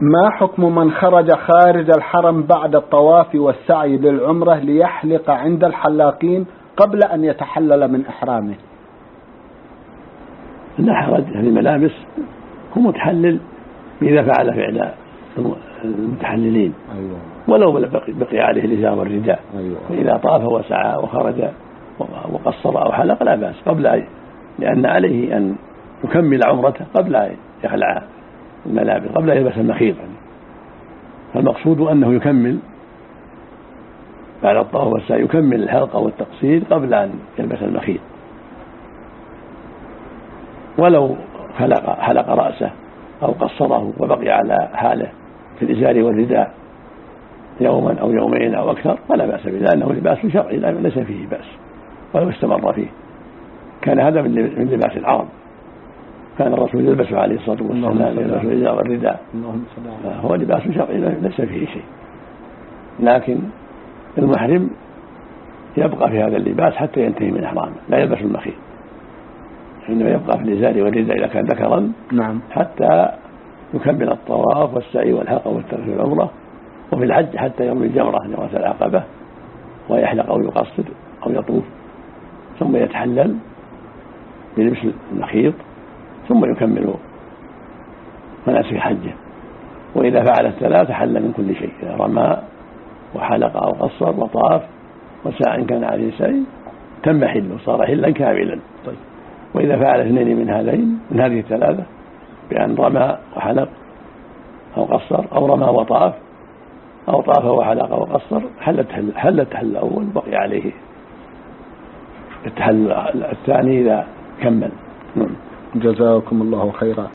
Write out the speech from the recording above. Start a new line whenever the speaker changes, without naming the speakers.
ما حكم من خرج خارج الحرم بعد الطواف والسعي للعمرة ليحلق عند الحلاقين قبل أن يتحلل من إحرامه؟
لا حرج في الملابس، هو متحلل إذا فعل فعل المتحللين.
أيوة.
ولو بقي عليه الإزار والرداء.
أيوة.
فإذا طاف وسعى وخرج وقصر أو حلق لا بأس، لأن عليه أن يكمل عمرته قبل أن يخلع الملابس، قبل أن يلبس المخيط. فالمقصود أنه يكمل بعد الطواف والسعي، يكمل الحلق والتقصير قبل أن يلبس المخيط. ولو حلق رأسه أو قصره وبقي على حاله في الإزار والرداء يوما أو يومين أو أكثر فلا بأس به، لأنه لباس شرعي ليس فيه بأس ولو استمر فيه. كان هذا من لباس العرب، كان الرسول يلبس عليه الصلاة والسلام يلبس الإزار والرداء، فهو لباس شرعي ليس فيه شيء. لكن المحرم يبقى في هذا اللباس حتى ينتهي من إحرامه، لا يلبس المخيط، إنما يبقى في الإزار والرداء إذا كان ذكرا حتى يكمل الطواف والسعي والحلق والتقصير والعمرة، وفي الحج حتى يرمي الجمرة جمرة العقبة ويحلق أو يقصر أو يطوف، ثم يتحلل بلبس المخيط، ثم يكمل مناسك حجه. وإذا فعل الثلاث حل من كل شيء، إذا رمى وحلق أو قصر وطاف وسعى إن كان عليه سعي تم حله، صار حلا كاملا. وإذا فعل اثنين من هذه الثلاثة بأن رمى وحلق أو قصر، أو رمى وطاف، أو طاف وحلق وقصر، حل التحلل الأول، بقي عليه التحلل الثاني إذا كمل.
جزاكم الله خيرا.